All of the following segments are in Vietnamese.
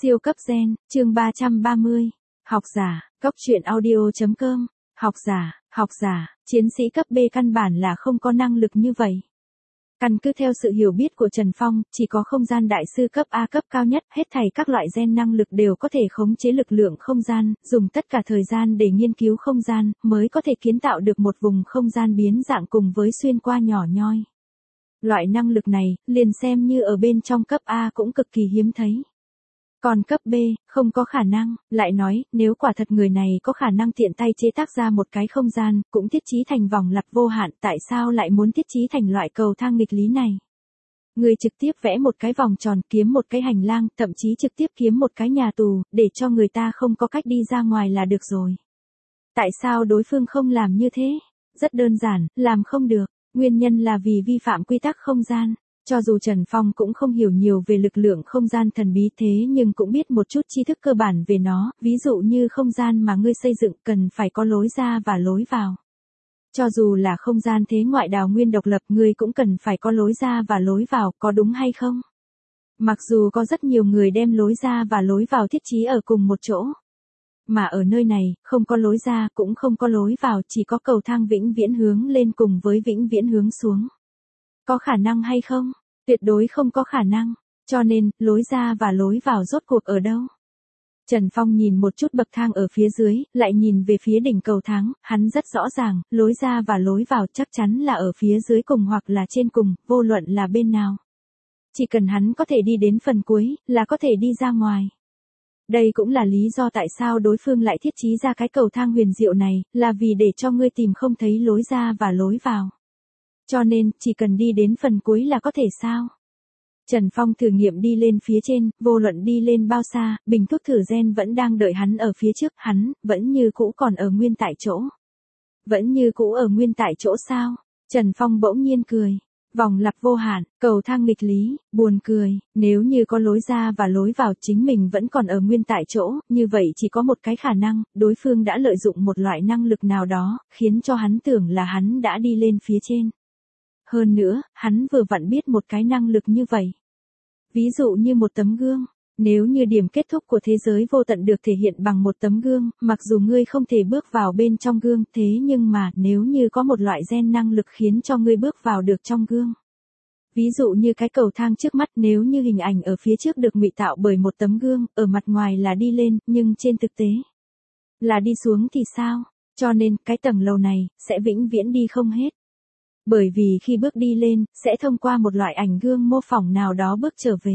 Siêu cấp gen, chương 330. Học giả, Cốc truyện audio.com. Học giả, chiến sĩ cấp B căn bản là không có năng lực như vậy. Căn cứ theo sự hiểu biết của Trần Phong, chỉ có không gian đại sư cấp A cấp cao nhất, hết thảy các loại gen năng lực đều có thể khống chế lực lượng không gian, dùng tất cả thời gian để nghiên cứu không gian, mới có thể kiến tạo được một vùng không gian biến dạng cùng với xuyên qua nhỏ nhoi. Loại năng lực này, liền xem như ở bên trong cấp A cũng cực kỳ hiếm thấy. Còn cấp B, không có khả năng, lại nói, nếu quả thật người này có khả năng tiện tay chế tác ra một cái không gian, cũng thiết trí thành vòng lặp vô hạn, tại sao lại muốn thiết trí thành loại cầu thang nghịch lý này? Người trực tiếp vẽ một cái vòng tròn, kiếm một cái hành lang, thậm chí trực tiếp kiếm một cái nhà tù, để cho người ta không có cách đi ra ngoài là được rồi. Tại sao đối phương không làm như thế? Rất đơn giản, làm không được, nguyên nhân là vì vi phạm quy tắc không gian. Cho dù Trần Phong cũng không hiểu nhiều về lực lượng không gian thần bí thế nhưng cũng biết một chút tri thức cơ bản về nó, ví dụ như không gian mà ngươi xây dựng cần phải có lối ra và lối vào. Cho dù là không gian thế ngoại đào nguyên độc lập ngươi cũng cần phải có lối ra và lối vào, có đúng hay không? Mặc dù có rất nhiều người đem lối ra và lối vào thiết trí ở cùng một chỗ. Mà ở nơi này, không có lối ra cũng không có lối vào, chỉ có cầu thang vĩnh viễn hướng lên cùng với vĩnh viễn hướng xuống. Có khả năng hay không? Tuyệt đối không có khả năng. Cho nên, lối ra và lối vào rốt cuộc ở đâu? Trần Phong nhìn một chút bậc thang ở phía dưới, lại nhìn về phía đỉnh cầu thang, hắn rất rõ ràng, lối ra và lối vào chắc chắn là ở phía dưới cùng hoặc là trên cùng, vô luận là bên nào. Chỉ cần hắn có thể đi đến phần cuối, là có thể đi ra ngoài. Đây cũng là lý do tại sao đối phương lại thiết trí ra cái cầu thang huyền diệu này, là vì để cho ngươi tìm không thấy lối ra và lối vào. Cho nên, chỉ cần đi đến phần cuối là có thể sao? Trần Phong thử nghiệm đi lên phía trên, vô luận đi lên bao xa, bình thuốc thử gen vẫn đang đợi hắn ở phía trước, hắn, vẫn như cũ còn ở nguyên tại chỗ. Vẫn như cũ ở nguyên tại chỗ sao? Trần Phong bỗng nhiên cười. Vòng lặp vô hạn, cầu thang nghịch lý, buồn cười, nếu như có lối ra và lối vào chính mình vẫn còn ở nguyên tại chỗ, như vậy chỉ có một cái khả năng, đối phương đã lợi dụng một loại năng lực nào đó, khiến cho hắn tưởng là hắn đã đi lên phía trên. Hơn nữa, hắn vừa vặn biết một cái năng lực như vậy. Ví dụ như một tấm gương, nếu như điểm kết thúc của thế giới vô tận được thể hiện bằng một tấm gương, mặc dù ngươi không thể bước vào bên trong gương, thế nhưng mà nếu như có một loại gen năng lực khiến cho ngươi bước vào được trong gương. Ví dụ như cái cầu thang trước mắt, nếu như hình ảnh ở phía trước được ngụy tạo bởi một tấm gương, ở mặt ngoài là đi lên, nhưng trên thực tế là đi xuống thì sao? Cho nên, cái tầng lầu này, sẽ vĩnh viễn đi không hết. Bởi vì khi bước đi lên, sẽ thông qua một loại ảnh gương mô phỏng nào đó bước trở về.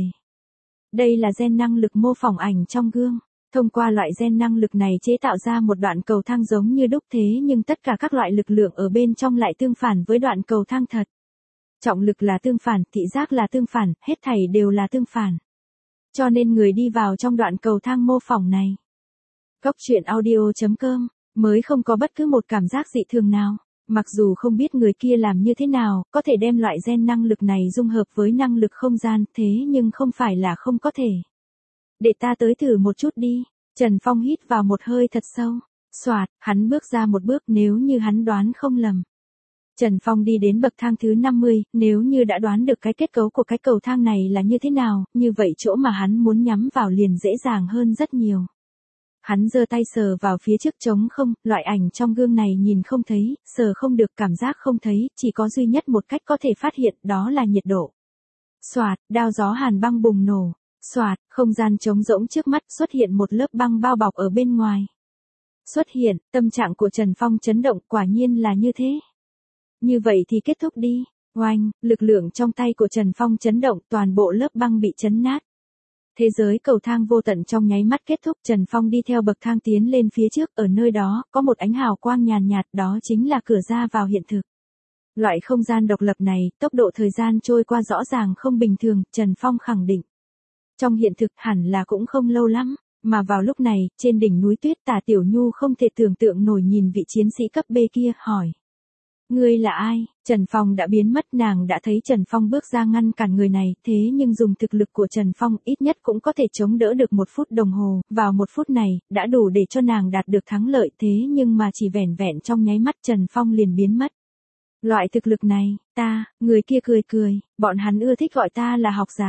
Đây là gen năng lực mô phỏng ảnh trong gương. Thông qua loại gen năng lực này chế tạo ra một đoạn cầu thang giống như đúc thế nhưng tất cả các loại lực lượng ở bên trong lại tương phản với đoạn cầu thang thật. Trọng lực là tương phản, thị giác là tương phản, hết thảy đều là tương phản. Cho nên người đi vào trong đoạn cầu thang mô phỏng này. Cốc truyện audio.com mới không có bất cứ một cảm giác dị thường nào. Mặc dù không biết người kia làm như thế nào, có thể đem loại gen năng lực này dung hợp với năng lực không gian, thế nhưng không phải là không có thể. Để ta tới thử một chút đi. Trần Phong hít vào một hơi thật sâu. Soạt, hắn bước ra một bước nếu như hắn đoán không lầm. Trần Phong đi đến bậc thang thứ 50, nếu như đã đoán được cái kết cấu của cái cầu thang này là như thế nào, như vậy chỗ mà hắn muốn nhắm vào liền dễ dàng hơn rất nhiều. Hắn giơ tay sờ vào phía trước trống không, loại ảnh trong gương này nhìn không thấy, sờ không được, cảm giác không thấy, chỉ có duy nhất một cách có thể phát hiện, đó là nhiệt độ. Soạt, đao gió hàn băng bùng nổ. Soạt, không gian trống rỗng trước mắt, xuất hiện một lớp băng bao bọc ở bên ngoài. Xuất hiện, tâm trạng của Trần Phong chấn động, quả nhiên là như thế. Như vậy thì kết thúc đi. Oanh, lực lượng trong tay của Trần Phong chấn động, toàn bộ lớp băng bị chấn nát. Thế giới cầu thang vô tận trong nháy mắt kết thúc, Trần Phong đi theo bậc thang tiến lên phía trước, ở nơi đó, có một ánh hào quang nhàn nhạt, đó chính là cửa ra vào hiện thực. Loại không gian độc lập này, tốc độ thời gian trôi qua rõ ràng không bình thường, Trần Phong khẳng định. Trong hiện thực hẳn là cũng không lâu lắm, mà vào lúc này, trên đỉnh núi tuyết Tả Tiểu Nhu không thể tưởng tượng nổi nhìn vị chiến sĩ cấp B kia, hỏi. Ngươi là ai? Trần Phong đã biến mất, nàng đã thấy Trần Phong bước ra ngăn cản người này, thế nhưng dùng thực lực của Trần Phong ít nhất cũng có thể chống đỡ được 1 phút đồng hồ, vào 1 phút này, đã đủ để cho nàng đạt được thắng lợi, thế nhưng mà chỉ vẻn vẹn trong nháy mắt Trần Phong liền biến mất. Loại thực lực này, người kia cười cười, bọn hắn ưa thích gọi ta là học giả.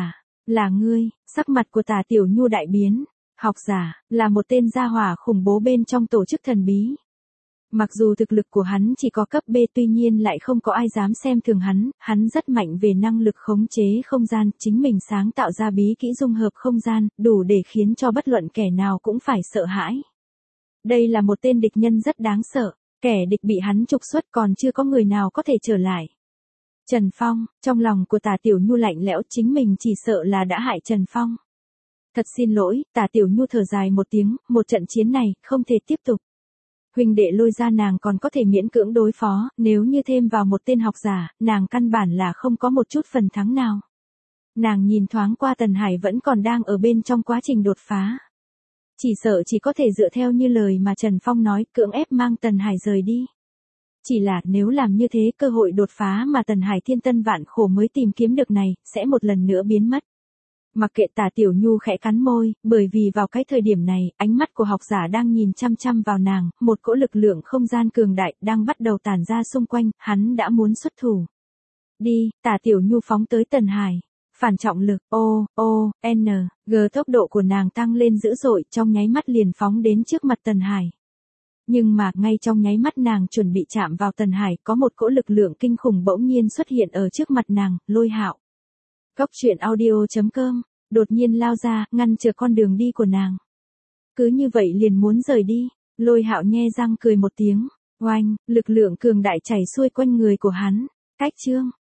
Là ngươi, sắc mặt của Tả Tiểu Nhu đại biến. Học giả, là một tên gia hỏa khủng bố bên trong tổ chức thần bí. Mặc dù thực lực của hắn chỉ có cấp B tuy nhiên lại không có ai dám xem thường hắn rất mạnh về năng lực khống chế không gian, chính mình sáng tạo ra bí kỹ dung hợp không gian, đủ để khiến cho bất luận kẻ nào cũng phải sợ hãi. Đây là một tên địch nhân rất đáng sợ, kẻ địch bị hắn trục xuất còn chưa có người nào có thể trở lại. Trần Phong, trong lòng của Tả Tiểu Nhu lạnh lẽo, chính mình chỉ sợ là đã hại Trần Phong. Thật xin lỗi, Tả Tiểu Nhu thở dài một tiếng, một trận chiến này, không thể tiếp tục. Huynh đệ Lôi ra nàng còn có thể miễn cưỡng đối phó, nếu như thêm vào một tên học giả, nàng căn bản là không có một chút phần thắng nào. Nàng nhìn thoáng qua Tần Hải vẫn còn đang ở bên trong quá trình đột phá. Chỉ sợ chỉ có thể dựa theo như lời mà Trần Phong nói, cưỡng ép mang Tần Hải rời đi. Chỉ là nếu làm như thế, cơ hội đột phá mà Tần Hải thiên tân vạn khổ mới tìm kiếm được này, sẽ một lần nữa biến mất. Mặc kệ Tả Tiểu Nhu khẽ cắn môi, bởi vì vào cái thời điểm này, ánh mắt của học giả đang nhìn chăm chăm vào nàng, một cỗ lực lượng không gian cường đại đang bắt đầu tản ra xung quanh, hắn đã muốn xuất thủ. Đi, Tả Tiểu Nhu phóng tới Tần Hải. Phản trọng lực, G tốc độ của nàng tăng lên dữ dội, trong nháy mắt liền phóng đến trước mặt Tần Hải. Nhưng mà, ngay trong nháy mắt nàng chuẩn bị chạm vào Tần Hải, có một cỗ lực lượng kinh khủng bỗng nhiên xuất hiện ở trước mặt nàng, Lôi Hạo. Góc truyện audio.com, đột nhiên lao ra, ngăn trở con đường đi của nàng. Cứ như vậy liền muốn rời đi, Lôi Hạo nhe răng cười một tiếng, oanh, lực lượng cường đại chảy xuôi quanh người của hắn. Cách chương